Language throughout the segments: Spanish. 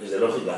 Es de lógica.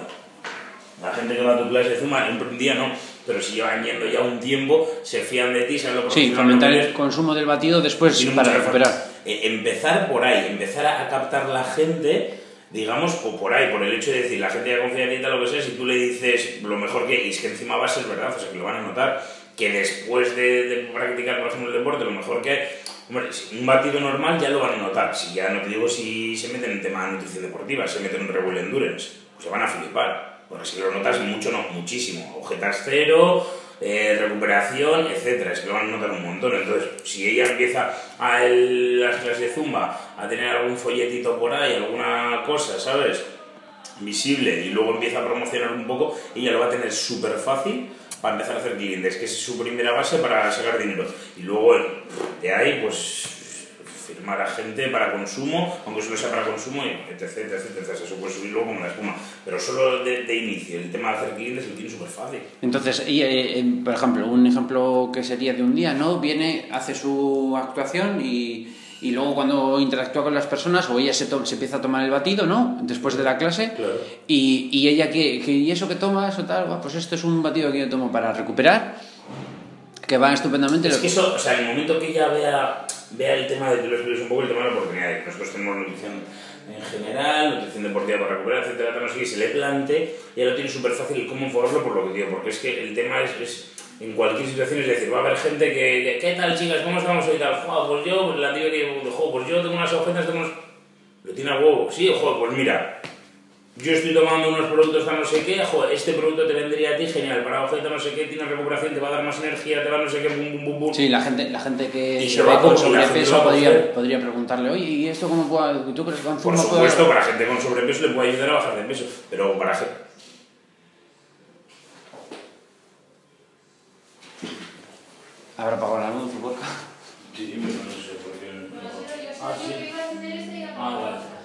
La gente que va a tu clase de Zumba, un día no, pero si llevan yendo ya un tiempo, se fían de ti, saben lo profesional. Sí, fomentar el consumo del batido después para recuperar. Empezar por ahí, empezar a captar la gente, digamos, o por ahí, por el hecho de decir, la gente ya confía en ti, tal, lo que sea, si tú le dices lo mejor que, y es que encima va a ser verdad, o sea, que lo van a notar, que después de practicar, por ejemplo, el deporte, lo mejor que, hombre, un batido normal ya lo van a notar, si ya no te digo si se meten en tema de nutrición deportiva, se meten en Red Bull Endurance, pues se van a flipar. Porque si lo notas mucho, no, muchísimo. Agujetas cero, recuperación, etcétera. Es que lo van a notar un montón. Entonces, si ella empieza a las clases de Zumba a tener algún folletito por ahí, alguna cosa, ¿sabes? Visible, y luego empieza a promocionar un poco, ella lo va a tener súper fácil para empezar a hacer clientes, que es su primera base para sacar dinero. Y luego, de ahí, pues firmar a gente para consumo, aunque solo sea para consumo, y etc, eso puede subir luego como la espuma, pero solo de inicio, el tema de hacer clientes lo tiene súper fácil. Entonces, por ejemplo, un ejemplo que sería de un día, ¿no? Viene, hace su actuación y luego cuando interactúa con las personas, o ella se empieza a tomar el batido, ¿no? Después de la clase, claro. y ella, ¿y eso que tomas o tal? Pues esto es un batido que yo tomo para recuperar, que va estupendamente. Es que eso, o sea, en el momento que ella vea el tema de que lo expliques un poco, el tema de la oportunidad, que nosotros tenemos nutrición en general, nutrición deportiva para recuperar, etcétera, no sé qué, se le plante, ya lo tiene súper fácil cómo enfocarlo por lo que digo, porque es que el tema es en cualquier situación, es decir, va a haber gente que ¿qué tal, chicas? ¿Cómo estamos hoy? Tal, pues yo, la tío que, pues yo tengo unas agujetas, lo tiene a huevo, sí, pues mira, yo estoy tomando unos productos para no sé qué, este producto te vendría a ti genial, para agujeta no sé qué, tiene recuperación, te va a dar más energía, te va a no sé qué, bum. Sí, la gente que se ve con sobrepeso podría preguntarle, oye, ¿y esto cómo puedo? ¿Tú crees que con Zumba Por supuesto, para gente con sobrepeso le puede ayudar a bajar de peso, pero para gente... ¿Habrá apagado la luz, Borja? Sí, pero no sé por qué... Ah, sí. Ah, vale.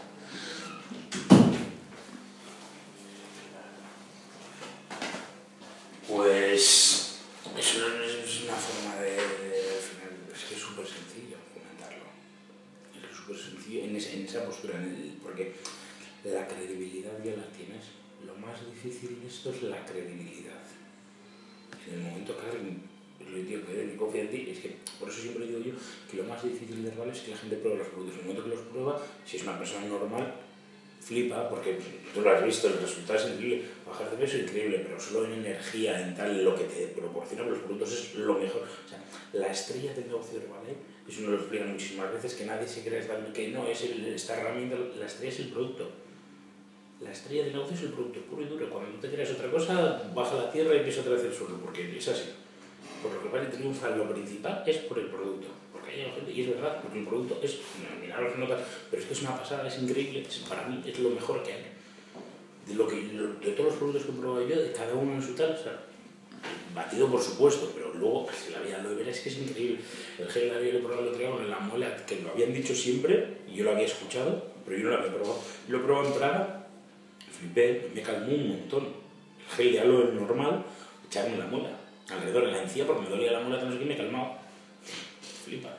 Pues eso es una forma de es que es súper sencillo comentarlo. Es súper sencillo en esa postura, porque la credibilidad ya la tienes. Lo más difícil de esto es la credibilidad. En el momento que alguien confía en ti, es que por eso siempre digo yo que lo más difícil de real es que la gente pruebe los productos. En el momento que los prueba, si es una persona normal, flipa, porque tú lo has visto, el resultado es increíble, bajar de peso es increíble, pero solo en energía, en tal, lo que te proporcionan los productos es lo mejor. O sea, la estrella del negocio de Herbalife, eso nos lo explican muchísimas veces, que nadie se cree que no, es esta herramienta, la estrella es el producto. La estrella del negocio es el producto puro y duro. Cuando no te creas otra cosa, baja la tierra y empieza otra vez el suelo, porque es así. Por lo que vale triunfa, lo principal es por el producto. Porque hay gente, y es verdad, porque el producto es, mira los notas, pero es que es una pasada, es increíble, para mí es lo mejor que hay. De todos los productos que he probado yo, de cada uno en su tal, o sea, batido por supuesto, pero luego, si la vida lo verás, es que es increíble. El gel había probado el otro día con la muela, que lo habían dicho siempre, y yo lo había escuchado, pero yo no lo había probado. Lo he probado en Praga, flipé, me calmó un montón. El gel de aloe normal, echarme en la muela, alrededor de la encía, porque me dolía la muela, no sé qué, me calmaba. Flipa.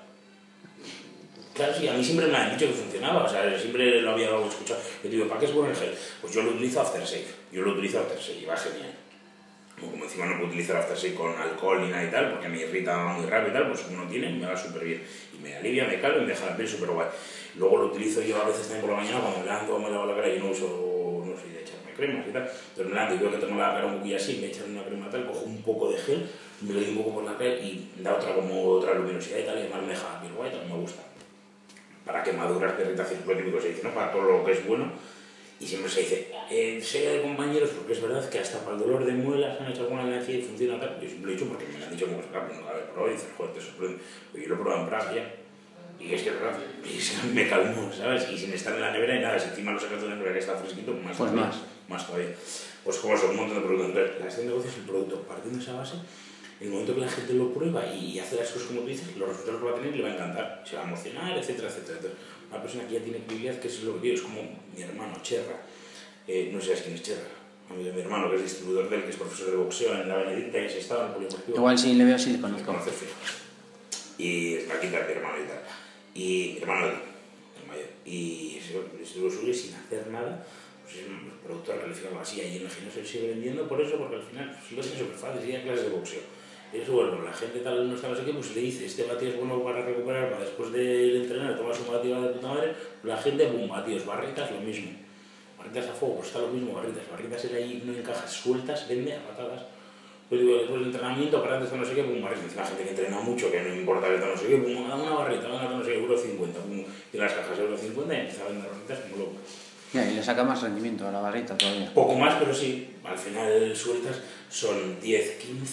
Claro, sí, a mí siempre me han dicho que funcionaba, o sea, siempre lo había escuchado. Yo digo, ¿para qué es bueno el gel? Pues yo lo utilizo Aftershave, y va genial. Como encima no puedo utilizar Aftershave con alcohol ni nada y tal, porque me irrita muy rápido y tal, pues uno tiene, me va súper bien. Y me alivia, me calma y me deja la piel súper guay. Luego lo utilizo yo a veces también por la mañana, cuando me levanto o me lavo la cara, yo no soy de echarme cremas y tal, pero me levanto y veo que tengo la cara un poquillo así, me echan una crema tal, cojo un poco de gel, me lo doy un poco por la cara y da otra luminosidad y tal, y además me deja la piel guay, también me gusta. Para quemaduras, irritaciones, lo típico se dice, ¿no? Para todo lo que es bueno. Y siempre se dice, sea de compañeros, porque es verdad que hasta para el dolor de muelas han hecho alguna energía y funciona tal. Yo siempre lo he dicho porque me lo han dicho como se nunca lo he probado y dices, joder, te sorprende. Pues yo lo he probado en Praga ya. Y es que es verdad, me calmó, ¿sabes? Y sin estar en la nevera y nada, si encima lo sacas de la nevera que está fresquito, más pues todavía. Más todavía. Pues como son un montón de productos. Entonces, la gestión de negocio es el producto. Partiendo de esa base, en el momento que la gente lo prueba y hace las cosas como tú dices, los resultados que va a tener le va a encantar, se va a emocionar, etcétera. Entonces, una persona que ya tiene credibilidad, que es lo que digo, es como mi hermano Cherra. No sé quién es Cherra. Amigo de mi hermano, que es distribuidor de él, que es profesor de boxeo en la Benedicta, y ese estaba en el polideportivo. Igual si le veo, sí le conozco. Y es practica mi hermano y tal. Y mi hermano, el mayor. Y estuvo suyo sin hacer nada, pues es un productor calificado así, y en el gimnasio sigue vendiendo por eso, porque al final pues, lo tiene súper fácil, sigue clases de boxeo. Y eso, bueno, la gente tal no está no sé qué, pues le dice, este batido es bueno para recuperar, para después de entrenar, tomas un batido de puta madre, la gente, boom, batidos, barritas, lo mismo. Barritas a fuego, pues está lo mismo, barritas él ahí no encajas, sueltas, vende a patadas. Pues digo, después del entrenamiento, para antes de no sé qué, pum, barritas. La gente que entrena mucho, que no importa que no sé qué, pum, una barrita, no sé qué, €1,50, pum, y las cajas €1,50 y empieza a vender barritas como loco. Y le saca más rendimiento a la barrita todavía. Poco más, pero sí, al final sueltas son 10,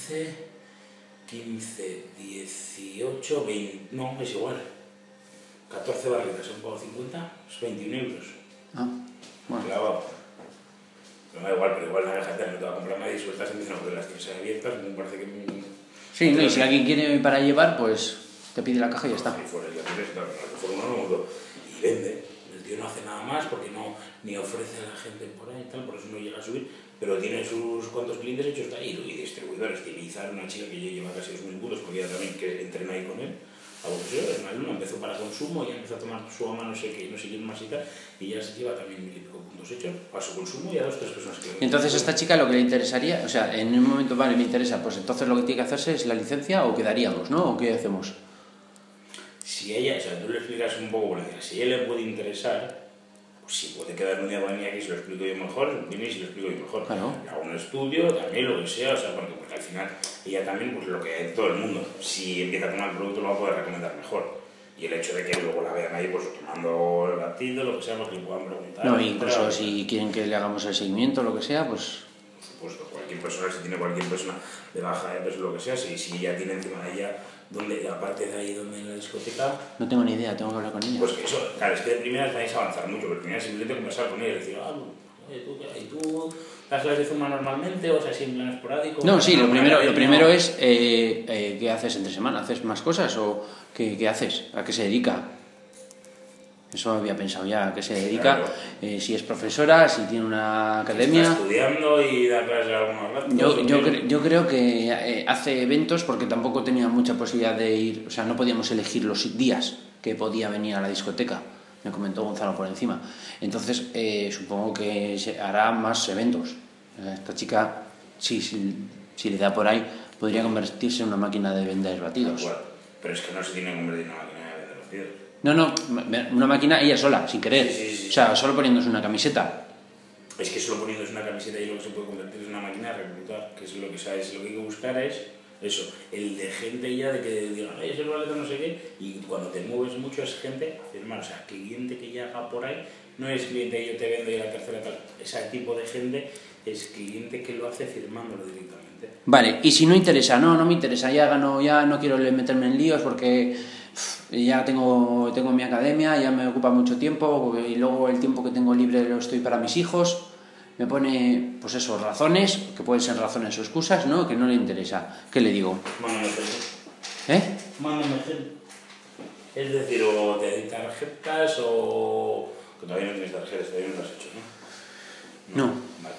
15, 18, 20, no, es igual. 14 barritas, son pago 50, es 21 €. Ah, bueno. Clavado. No da igual, pero igual la gente no te va a comprar nadie y sueltas en porque las tienes abiertas, me parece que... Sí, no, y si alguien quiere para llevar, pues te pide la caja y ya está. Y fuera, ya tienes, claro, y vende. El tío no hace nada más porque no, ni ofrece a la gente por ahí y tal, por eso no llega a subir, pero tiene sus cuantos clientes hechos ahí y distribuidores. Tilizar, una chica que ya lleva casi 2.000 puntos, porque ella también que entrena ahí con él. A boxeo, en alumno empezó para consumo, ya empezó a tomar su ama no sé qué, no sé quién más y tal, y ya se lleva también 1.000 y pico puntos hechos para su consumo y a 2 o 3 personas que... Entonces a esta chica lo que le interesaría, o sea, en un momento, vale, me interesa, pues entonces lo que tiene que hacerse es la licencia o quedaríamos, ¿no? ¿O qué hacemos? Si ella, o sea, tú le explicas un poco por encima, si a ella le puede interesar, pues sí, puede quedar un día con ella que si lo explico yo mejor, viene y si lo explico yo mejor. Claro. Hago un estudio, también lo que sea, o sea, porque al final ella también, pues lo que hay todo el mundo, si empieza a tomar el producto lo va a poder recomendar mejor. Y el hecho de que luego la vean ahí, pues tomando el batido, lo que sea, porque le puedan preguntar. No, incluso si quieren que le hagamos el seguimiento o lo que sea, pues... Por supuesto, cualquier persona, si tiene cualquier persona de baja de peso, lo que sea, si ella tiene encima de ella, donde, aparte de ahí, donde en la discoteca... No tengo ni idea, tengo que hablar con ella. Pues que eso, claro, es que de primeras vais a avanzar mucho, pero primero simplemente conversar con ella y decir, ¿y tú das clases de Zumba normalmente o sea, así en plan esporádico? No, sí, lo primero es ¿qué haces entre semana? ¿Haces más cosas o qué haces? ¿A qué se dedica? Eso había pensado ya, ¿a qué se dedica? Claro. Si es profesora, si tiene una academia... Está estudiando y da clases a algunos ratos. Yo creo que hace eventos porque tampoco tenía mucha posibilidad de ir, o sea, no podíamos elegir los días que podía venir a la discoteca. Me comentó Gonzalo por encima. Entonces, supongo que se hará más eventos. Esta chica, si le da por ahí, podría convertirse en una máquina de vender batidos. Bueno, pero es que no se tiene que convertir en una máquina de vender batidos. No, una máquina ella sola, sin querer. Sí. O sea, solo poniéndose una camiseta. Es que solo poniéndose una camiseta y lo que se puede convertir en una máquina de reclutar, que es lo que sabes. Lo que hay que buscar es eso, el de gente ya de que digan, es el valeta no sé qué, y cuando te mueves mucho es gente a firmar, o sea, cliente que ya haga por ahí, no es cliente que yo te vendo y la tercera tal, ese tipo de gente es cliente que lo hace firmándolo directamente. Vale, y si no interesa, no me interesa, ya no quiero meterme en líos porque ya tengo mi academia, ya me ocupa mucho tiempo y luego el tiempo que tengo libre lo estoy para mis hijos. Me pone, pues eso, razones, que pueden ser razones o excusas, ¿no? Que no le interesa. ¿Qué le digo? Mándame gente. Mándame gente. Es decir, o te doy tarjetas o... que todavía no tienes tarjetas, todavía no las has hecho, ¿no? No. Vale.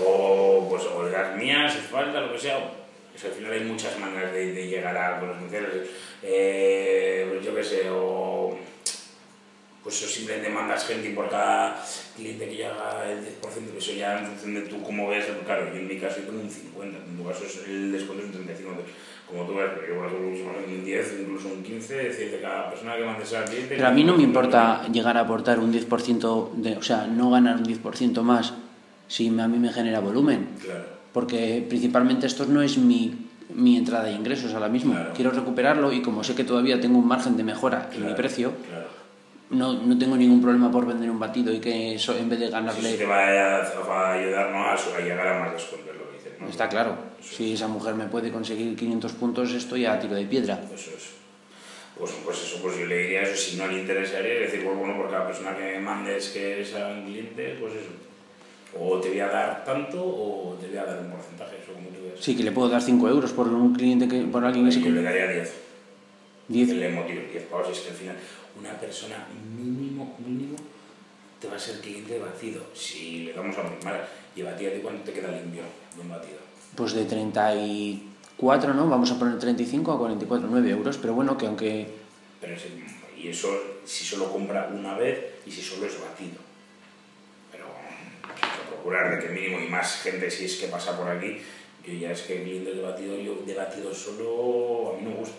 O las mías, si falta, lo que sea. Pues al final hay muchas maneras de llegar a los beneficiarios. Pues yo qué sé, o... pues eso simplemente mandas gente y por cada cliente que haga el 10%, eso ya en función de tú cómo ves, claro, yo en mi caso yo tengo un 50, en tu caso el descuento es un 35, entonces, como tú ves, yo por ejemplo un 10, incluso un 15, es decir, de cada persona que mandes al cliente... Pero a mí no me importa llegar a aportar un 10%, o sea, no ganar un 10% más si a mí me genera volumen. Claro. Porque principalmente esto no es mi entrada de ingresos ahora mismo. Claro. Quiero recuperarlo y como sé que todavía tengo un margen de mejora en mi precio... Claro. No tengo ningún problema por vender un batido y que eso, en vez de ganarle... Sí, te va a ayudar, ¿no?, a llegar a más descuentos, lo que dices, ¿no? Está claro. Eso si esa mujer me puede conseguir 500 puntos, estoy a tiro de piedra. Eso es. Pues yo le diría eso, si no le interesaría, es decir, pues bueno, por cada persona que me mandes que sea un cliente, pues eso. O te voy a dar tanto o te voy a dar un porcentaje, eso como tú veas. Sí, que le puedo dar 5 euros por un cliente, por alguien que se... Yo le daría 10. 10. Que le motive 10 pavos, es que al final una persona mínimo te va a ser cliente de batido. Si le damos a primar y batido, ¿de cuánto te queda limpio de un batido? Pues de 34, ¿no? Vamos a poner 35 a 44, 9 euros, pero bueno, que aunque... Pero y eso si solo compra una vez y si solo es batido. Pero procurar de que mínimo y más gente si es que pasa por aquí, yo ya es que clientes de batido, yo de batido solo a mí no me gusta.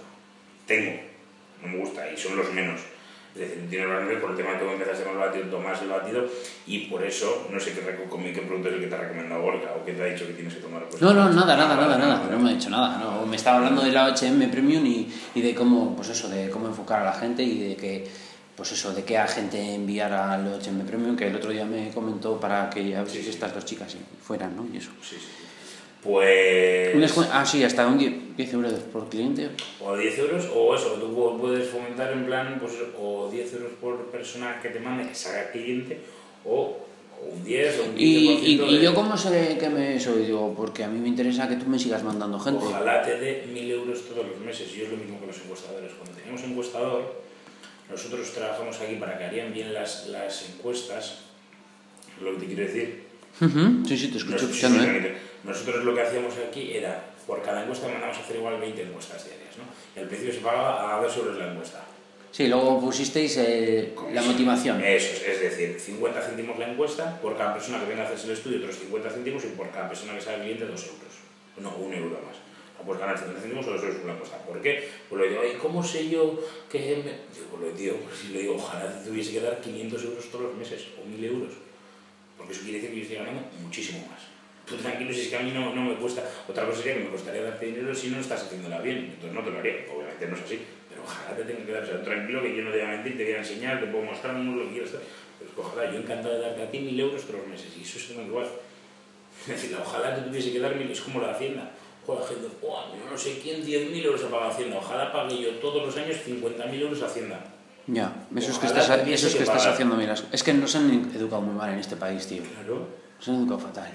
No me gusta y son los menos. Es decir, tiene que por el tema de que empezaste con el batido, tomas el batido y por eso, no sé qué producto es el que te ha recomendado Gorka o qué te ha dicho que tienes que tomar. Pues, nada, no me ha dicho nada, no. Me estaba hablando de la OHM Premium y de cómo, pues eso, de cómo enfocar a la gente y de que, pues eso, de qué agente enviar al OHM Premium, que el otro día me comentó para que estas dos chicas fueran, ¿no? Y eso. Sí. Pues... sí, hasta un 10 euros por cliente. O 10 euros, o eso, tú puedes fomentar en plan, pues o 10 euros por persona que te mande, que salga cliente, o un 10 o un 15%. ¿Y yo cómo sé que me soy? Digo, porque a mí me interesa que tú me sigas mandando gente. Ojalá te dé 1.000 euros todos los meses, y es lo mismo que los encuestadores. Cuando teníamos encuestador, nosotros trabajamos aquí para que harían bien las encuestas, lo que te quiero decir. Sí, te escucho escuchando, Nosotros lo que hacíamos aquí era, por cada encuesta mandamos a hacer igual 20 encuestas diarias, ¿no? Y al principio se pagaba a 2 euros la encuesta. Sí, luego pusisteis la motivación. Eso es decir, 50 céntimos la encuesta por cada persona que venga a hacerse el estudio, otros 50 céntimos y por cada persona que sea cliente 2 euros. No, 1 euro más. Puedes ganar 50 céntimos o 2 euros por la encuesta. ¿Por qué? Pues lo digo, ¿y cómo sé yo que Digo, pues si lo digo, ojalá te tuviese que dar 500 euros todos los meses o 1.000 euros. Porque eso quiere decir que yo estoy ganando muchísimo más. Tú tranquilo, si es que a mí no me cuesta. Otra cosa sería que me costaría darte dinero si no estás haciéndola bien. Entonces no te lo haría. Obviamente no es así. Pero ojalá te tenga que dar. O sea, tranquilo, que yo no te voy a mentir, te voy a enseñar, te puedo mostrar lo que quieras. Pues ojalá, yo encantado de darte a ti 1.000 euros todos los meses. Y eso es igual. Es decir, ojalá te tuviese que dar 1.000. Es como la Hacienda. Joder, la gente, no sé quién 10.000 euros ha pagado Hacienda. Ojalá pague yo todos los años 50.000 euros a Hacienda. Ya, eso es que estás haciendo miras. Es que nos han educado muy mal en este país, tío. Claro. Nos han educado fatal.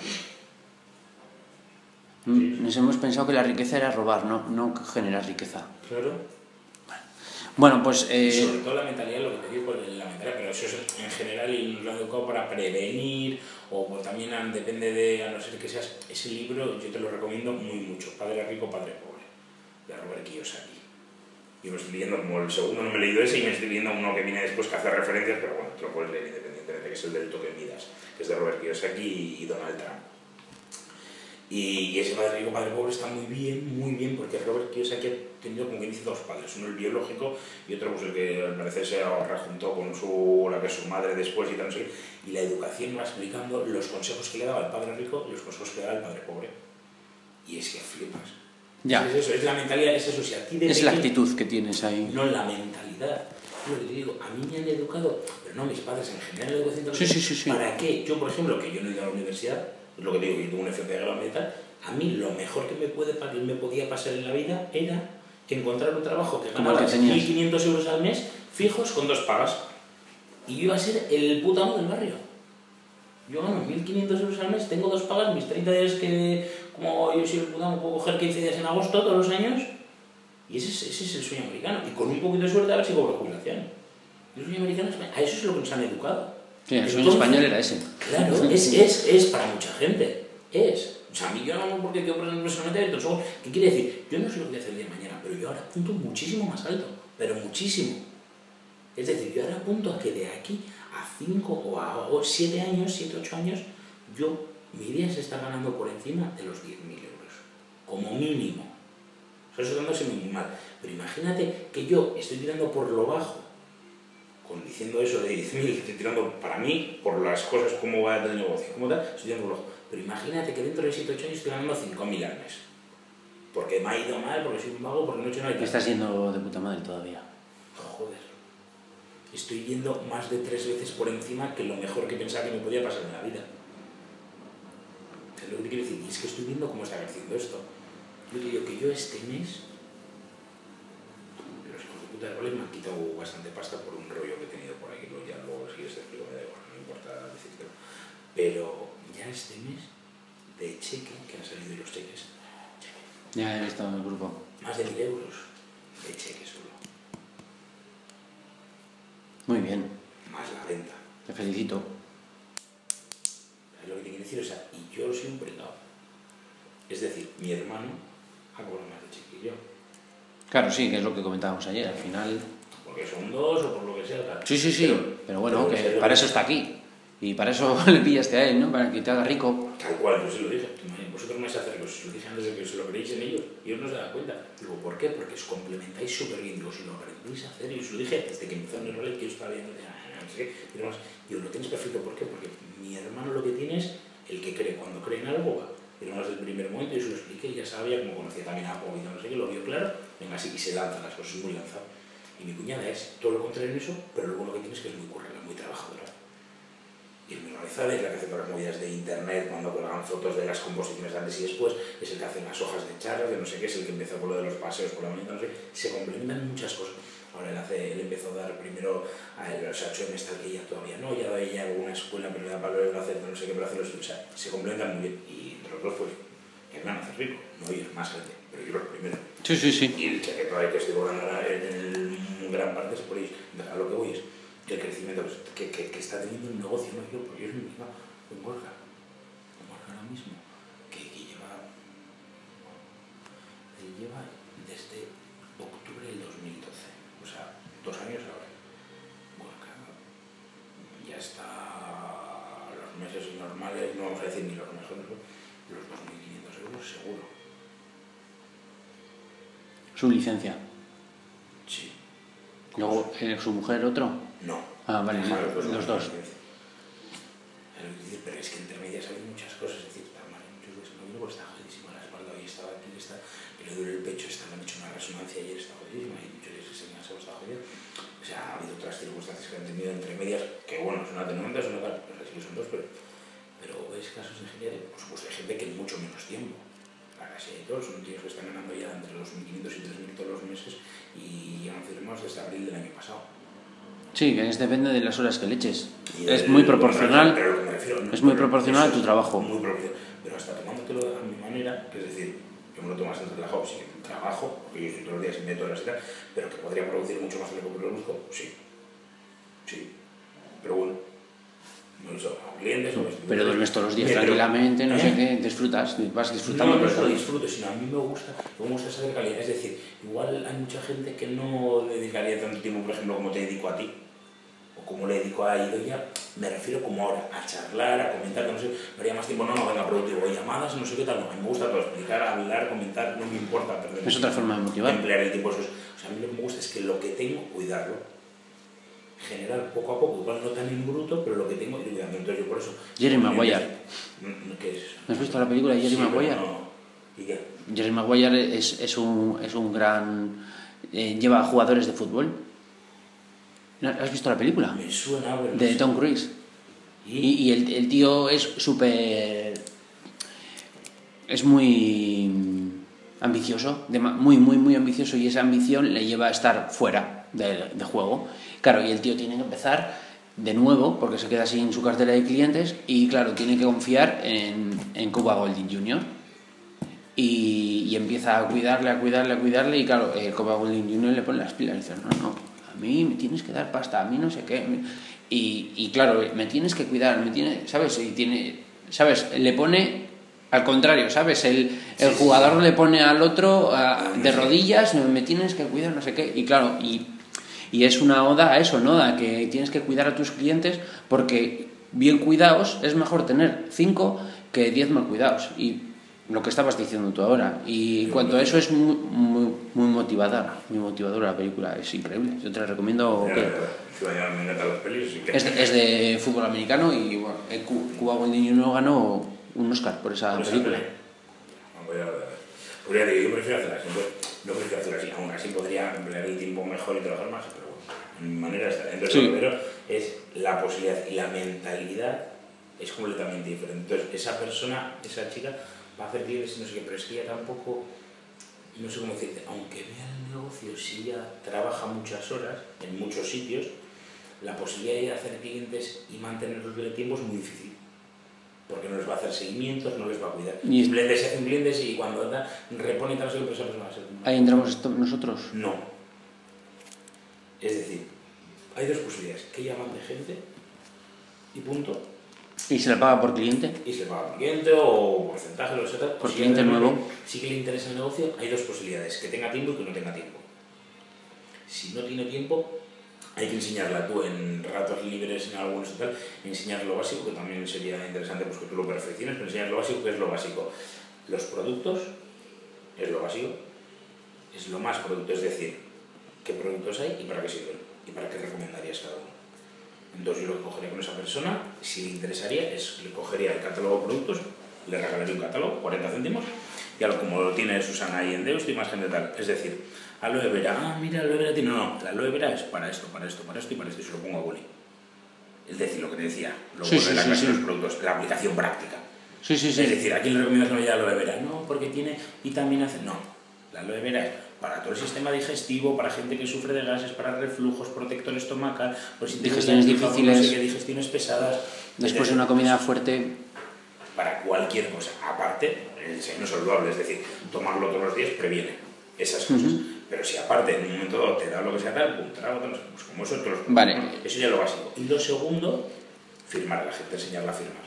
Nos hemos pensado que la riqueza era robar, no generar riqueza. Claro. Bueno, pues... Sobre todo la mentalidad, lo que te digo, la mentalidad, pero eso es en general y nos lo han educado para prevenir, o dtambién depende de, a no ser que seas... Ese libro yo te lo recomiendo muy mucho, Padre Rico, Padre Pobre, de Robert Kiyosaki. Yo me estoy leyendo, como el segundo no me he leído ese, y me estoy leyendo uno que viene después que hace referencias, pero bueno, te lo puedes leer independientemente, que es el del toque Midas, que es de Robert Kiyosaki y Donald Trump. Y ese Padre Rico, Padre Pobre está muy bien, porque Robert Kiyosaki ha tenido, como quien dice, dos padres, uno el biológico y otro pues el que al parecer se rejuntó con la que es su madre después y tal, no sé qué. Y la educación va explicando los consejos que le daba el Padre Rico y los consejos que le daba el Padre Pobre. Y es que flipas. Ya. Es eso, es la mentalidad, es eso. Si a ti es la actitud que tienes ahí. No, la mentalidad. Yo te digo, a mí me han educado, pero no mis padres en general, la educación. Sí. ¿Para qué? Yo, por ejemplo, que yo no he ido a la universidad, es lo que te digo, que yo tengo un FP de grado metal, a mí lo mejor que me podía pasar en la vida era encontrar un trabajo que ganaba 1.500 euros al mes fijos con 2 pagas. Y yo iba a ser el puto amo del barrio. Yo gano 1.500 euros al mes, tengo 2 pagas, mis 30 días que, como yo soy el puto amo, puedo coger 15 días en agosto todos los años. Y ese es el sueño americano. Y con un poquito de suerte a ver si cobro jubilación. Y el sueño americano, a eso es lo que nos han educado. Sí, el sueño español era ese. Claro, es para mucha gente. O sea, a mí yo no porque quiero poner personalmente abierto. ¿Qué quiere decir? Yo no sé lo que voy a hacer el día de mañana, pero yo ahora apunto muchísimo más alto. Pero muchísimo. Es decir, yo ahora apunto a que de aquí a 5 o a 7 años, 7, 8 años, mi día se está ganando por encima de los 10.000 euros. Como mínimo. O sea, eso dándose muy mal. Pero imagínate que yo estoy tirando por lo bajo, diciendo eso de 10.000, estoy tirando para mí, por las cosas, cómo va el negocio, cómo tal, estoy tirando por lo bajo. Pero imagínate que dentro de 7 8 años estoy ganando 5.000 al mes. Porque me ha ido mal, porque soy un vago, porque no he hecho nada. Estás yendo de puta madre todavía. Joder. Estoy yendo más de 3 veces por encima que lo mejor que pensaba que me podía pasar en la vida. Es lo que te quiero decir. Y es que estoy viendo cómo está creciendo esto. Yo te digo que yo este mes, los hijos de puta de goles me han quitado bastante pasta por un rollo que he tenido por aquí. Ya luego si quieres te explico, me da igual, no me importa decírtelo. Pero ya este mes, de cheque, que han salido los cheques. Ya he visto en el grupo. Más de 1.000 euros de cheque solo. Muy bien. Más la venta. Te felicito. Es lo que te quiero decir, o sea, y yo soy un pringao. Es decir, mi hermano ha cobrado más de cheque que yo. Claro, sí, que es lo que comentábamos ayer, al final... Porque son 2 o por lo que sea. Tal. Sí, pero bueno, que para eso está aquí. Y para eso le pillaste a él, ¿no? Para que te haga rico. Tal cual, yo se lo dije. Vosotros me vais a hacer ricos. Se lo dije antes de que os lo creéis en ellos. Y ellos no se dan cuenta. Digo, ¿por qué? Porque os complementáis súper bien. Digo, si lo aprendéis a hacer, y os lo dije desde que empezó en el rol, que yo estaba viendo, no sé qué. Digo, lo tienes perfecto. ¿Por qué? Porque mi hermano lo que tiene es el que cree. Cuando cree en algo, va. Pero no desde el primer momento, yo se lo expliqué, ya sabía, como conocía también a Bobby, no sé qué, lo vio claro. Venga, así, y se lanzan las cosas, muy lanzado. Y mi cuñada es todo lo contrario en eso, pero lo bueno que tiene es que es muy currela, muy trabajadora. Y el organizador es la que hace todas las movidas de internet, cuando colgan fotos de las composiciones de antes y después, es el que hace las hojas de charlas, de no sé qué, es el que empezó con lo de los paseos por la mañana, no sé qué, se complementan muchas cosas. Ahora él empezó a dar primero a los HM está que ya todavía no, ya da ella alguna escuela, pero le da para hacer no sé qué, para hacerlo, o sea, se complementan muy bien. Y entre los dos, pues, que van a hacer rico, no ir más gente, pero yo lo primero. Sí, sí, sí. Y el chaqueto que estoy cobrando en gran parte es por ellos. A lo que voy es que el crecimiento que está teniendo un negocio, no yo, porque yo soy en Borja ahora mismo, que lleva desde octubre del 2012, o sea, 2 años ahora. Borja ya está a los meses normales, no vamos a decir ni los mejores, los 2.500 euros seguro. Su licencia. Sí. Luego, ¿su mujer otro? No. Ah, vale, los dos. Pero es que entre medias hay muchas cosas, es decir, muchos días no vino porque está jodidísima la espalda, hoy estaba aquí, que le duele el pecho, me han hecho una resonancia ayer, está jodidísima, y muchos días que se me ha estado jodido. O sea, ha habido otras circunstancias que han tenido entre medias, que bueno, son atenuantes, son tal, pues así que son dos, pero ves casos de ingeniería, por supuesto hay gente que en mucho menos tiempo. Casi todos son tíos que están ganando ya entre los 1.500 y 3.000 todos los meses y llevan firmados desde abril del año pasado. Sí, que depende de las horas que le eches. Es muy proporcional. Pero lo que me refiero, no, es muy proporcional a tu trabajo. Muy proporcional. Pero hasta tomándotelo a mi manera, que es decir, yo me lo tomo bastante relajado, sí, trabajo, porque yo estoy todos los días y meto horas y tal, pero que podría producir mucho más de lo que produzco, sí. Sí. Pero bueno. No eso, a clientes o pero duermes todos los días tranquilamente, no sé qué, disfrutas, vas disfrutando. No solo disfruto, sino a mí me gusta saber calidad. Es decir, igual hay mucha gente que no dedicaría tanto tiempo, por ejemplo, como te dedico a ti, o como le dedico a Idoia, me refiero como ahora, a charlar, a comentar, no sé, me haría más tiempo, no, venga, productivo, llamadas, no sé qué tal, no, a mí me gusta todo, explicar, hablar, comentar, no me importa perder. Es otra forma de motivar. Emplear el tiempo, eso es, o sea, a mí lo que me gusta es que lo que tengo, cuidarlo. Generar poco a poco, igual no tan en bruto, pero lo que tengo, entonces yo por eso... Jerry Maguire. ¿Qué es? ¿No has visto la película de Jerry Maguire? No. ¿Y qué? Jerry Maguire es un gran... lleva a jugadores de fútbol. ¿Has visto la película? Me suena, pero de Tom Cruise. Y el tío es súper... es muy ambicioso, muy ambicioso, y esa ambición le lleva a estar fuera de juego. Claro, y el tío tiene que empezar de nuevo porque se queda sin su cartera de clientes y claro, tiene que confiar en Cuba Gooding Jr. Y empieza a cuidarle y claro, Cuba Gooding Jr. le pone las pilas y dice, no, a mí me tienes que dar pasta, a mí no sé qué. Y claro, me tienes que cuidar, ¿sabes? ¿Sabes? Le pone... Al contrario, ¿sabes? El jugador le pone al otro de rodillas, me tienes que cuidar, no sé qué. Y claro, y es una oda a eso, ¿no? A que tienes que cuidar a tus clientes porque bien cuidados es mejor tener 5 que 10 mal cuidados. Y lo que estabas diciendo tú ahora. Y en cuanto a eso es muy motivadora la película, es increíble. Yo te la recomiendo. Es de fútbol americano y bueno, Cuba Gooding Jr. ganó un Oscar por esa película. Yo prefiero hacerla así, no prefiero hacerla así, aún así podría emplear el tiempo mejor y trabajar más, pero bueno, mi manera está. Entonces lo primero es la posibilidad y la mentalidad es completamente diferente. Entonces esa persona, esa chica va a hacer clientes y no sé qué, pero es que ella tampoco, no sé cómo decirte, aunque vea el negocio, si ella trabaja muchas horas en muchos sitios, la posibilidad de hacer clientes y mantenerlos en el tiempo es muy difícil. Porque no les va a hacer seguimientos, no les va a cuidar. Simplemente se hacen clientes y cuando anda, repone tal vez esa persona va a ser... ¿Ahí entramos nosotros? No. Es decir, hay dos posibilidades. Que ella mande gente y punto. ¿Y se le paga por cliente? Y se le paga por cliente o porcentaje, lo que sea. ¿Por cliente nuevo? Sí que le interesa el negocio, hay dos posibilidades. Que tenga tiempo y que no tenga tiempo. Si no tiene tiempo, hay que enseñarla tú en ratos libres, en algunos y tal, enseñar lo básico, que también sería interesante pues, que tú lo perfecciones, pero enseñar lo básico, que es lo básico. Los productos es lo básico, es lo más producto, es decir, qué productos hay y para qué sirven, y para qué recomendarías cada uno. Entonces yo lo que cogería con esa persona, si le interesaría, es le cogería el catálogo de productos, le regalaría un catálogo, 40 céntimos, y como lo tiene Susana ahí en Deusto y más gente tal, es decir, aloe vera, mira, aloe vera tiene, no, la aloe vera es para esto, para esto, para esto y para esto, y se lo pongo a Guli. Es decir, lo que te decía, luego de la clase de los productos, la aplicación práctica. Es decir, ¿a quién le recomiendas la aloe vera? No, porque tiene vitamina C. No, la aloe vera es para todo el sistema digestivo, para gente que sufre de gases, para reflujos, protector estomacal, pues digestiones difíciles, no sé qué, digestiones pesadas. Después de una comida fuerte. Para cualquier cosa. Aparte, el seno saludable, es decir, tomarlo todos los días previene esas cosas. Pero si aparte en un momento dado te da lo que sea tal, pum, pues como eso, vale. Eso ya es lo básico. Y lo segundo, firmar a la gente, enseñarla a firmar.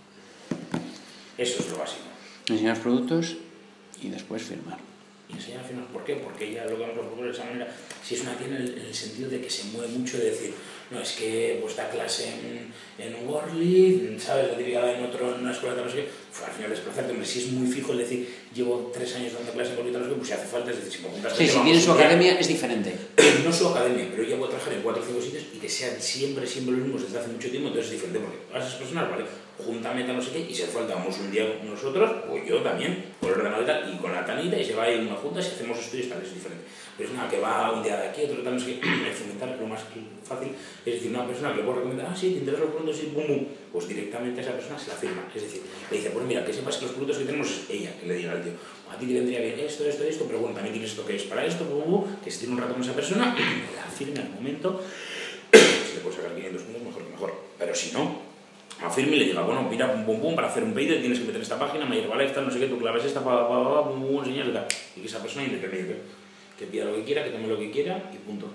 Eso es lo básico. Enseñar productos y después firmar. Y enseñar a firmar, ¿por qué? Porque ella lo que vamos a proponer de esa manera, si es una tienda en el sentido de que se mueve mucho de decir, no, es que pues da clase en Worley, ¿sabes? La típica en una escuela de no sé qué, al final desplazarte, hombre, si es muy fijo el decir, llevo 3 años dando clase en Worley, no sé qué, pues si hace falta, es decir, si me apuntas... Sí, si tiene su academia es diferente. No su academia, pero ella puede trabajar en 4 o 5 sitios y que sean siempre los mismos desde hace mucho tiempo, entonces es diferente, porque a esas personas, vale, júntame tal no sé qué, y si hace falta, vamos un día nosotros, o yo también, por el ordenador y tal, y con la tanita, y se va a ir una junta, si hacemos estudios tal, es diferente. Pero es una que va un día de aquí, otro tal, no sé qué, el fomentar lo más fácil, es decir, una persona que le puedo recomendar, sí, te interesan los productos, sí, pum, pum, pues directamente a esa persona se la firma, es decir, le dice, pues mira, que sepas que los productos que tenemos es ella, que le diga al tío, a ti te vendría bien esto, pero bueno, también tienes esto que es para esto, que si tiene un rato con esa persona, la firme al momento, si le puedo sacar 500 puntos, mejor que mejor, pero si no, afirme y le diga, bueno, mira, pum, pum, para hacer un pedido tienes que meter esta página, MyHerbalife, tal, no sé qué, tú claves esta, pum, señal, tal, y que esa persona independiente, que pida lo que quiera, que tome lo que quiera y punto.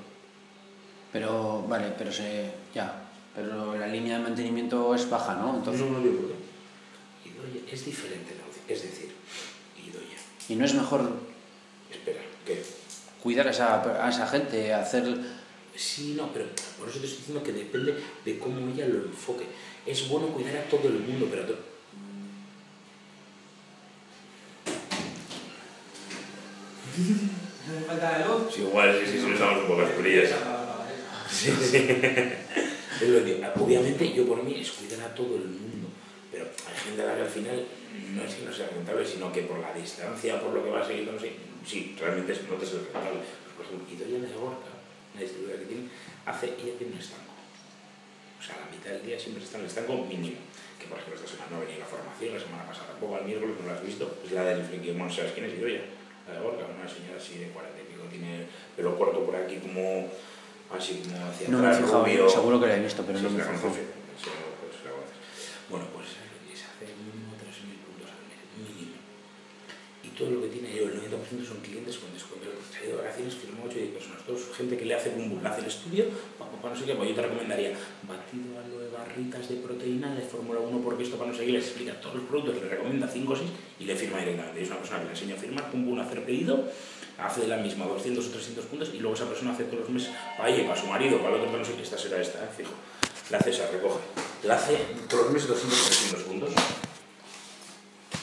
Pero, vale, pero pero la línea de mantenimiento es baja, ¿no? Entonces... No digo por qué. Idoia es diferente, ¿no? Es decir, Idoia. ¿Y no es mejor... Espera, ¿qué? Cuidar a esa gente, hacer... Sí, no, pero por eso te estoy diciendo que depende de cómo ella lo enfoque. Es bueno cuidar a todo el mundo, pero... ¿Hace falta de luz? Sí, igual, sí, solo estamos un poco oscurillas. Sí. Es lo que, obviamente, yo por mí es cuidar a todo el mundo, pero hay gente a la que al final no es que no sea rentable, sino que por la distancia, por lo que va a seguir, no sé, sí, realmente no te es rentable. Por ejemplo, Idoia de Gorka, la distribuidora que tiene, ella tiene un estanco. O sea, la mitad del día siempre está en el estanco mínimo. Que por ejemplo esta semana no venía la formación, la semana pasada tampoco, al miércoles no la has visto, es la del Flequillo, bueno, ¿sabes quién es Idoia? La de Gorka, una señora así de 40 y pico, tiene pelo corto por aquí como... así como hacia no atrás, me he fijado, rubio. seguro que la he visto, pero Sí, no me he la fijado. conoces. Bueno, pues es hacer mínimo 3.000 puntos al mes, mínimo. Y todo lo que tiene, el 90% son clientes con descuento. Se ha ido de vacaciones, firmó 8 o 10 personas. Todos gente que le hace boom, le hace el estudio, para no sé qué, pues yo te recomendaría batido aloe, barritas de proteína de Fórmula 1, porque esto para no sé qué, le explica todos los productos, le recomienda 5 o 6 y le firma directamente. Es una persona que le enseña a firmar, pum, pum, a hacer pedido, hace de la misma 200 o 300 puntos y luego esa persona hace todos los meses para ella, para su marido, para el otro, no sé qué, esta será esta, fijo. La hace esa, recoge. La hace todos los meses 200 o 300 puntos.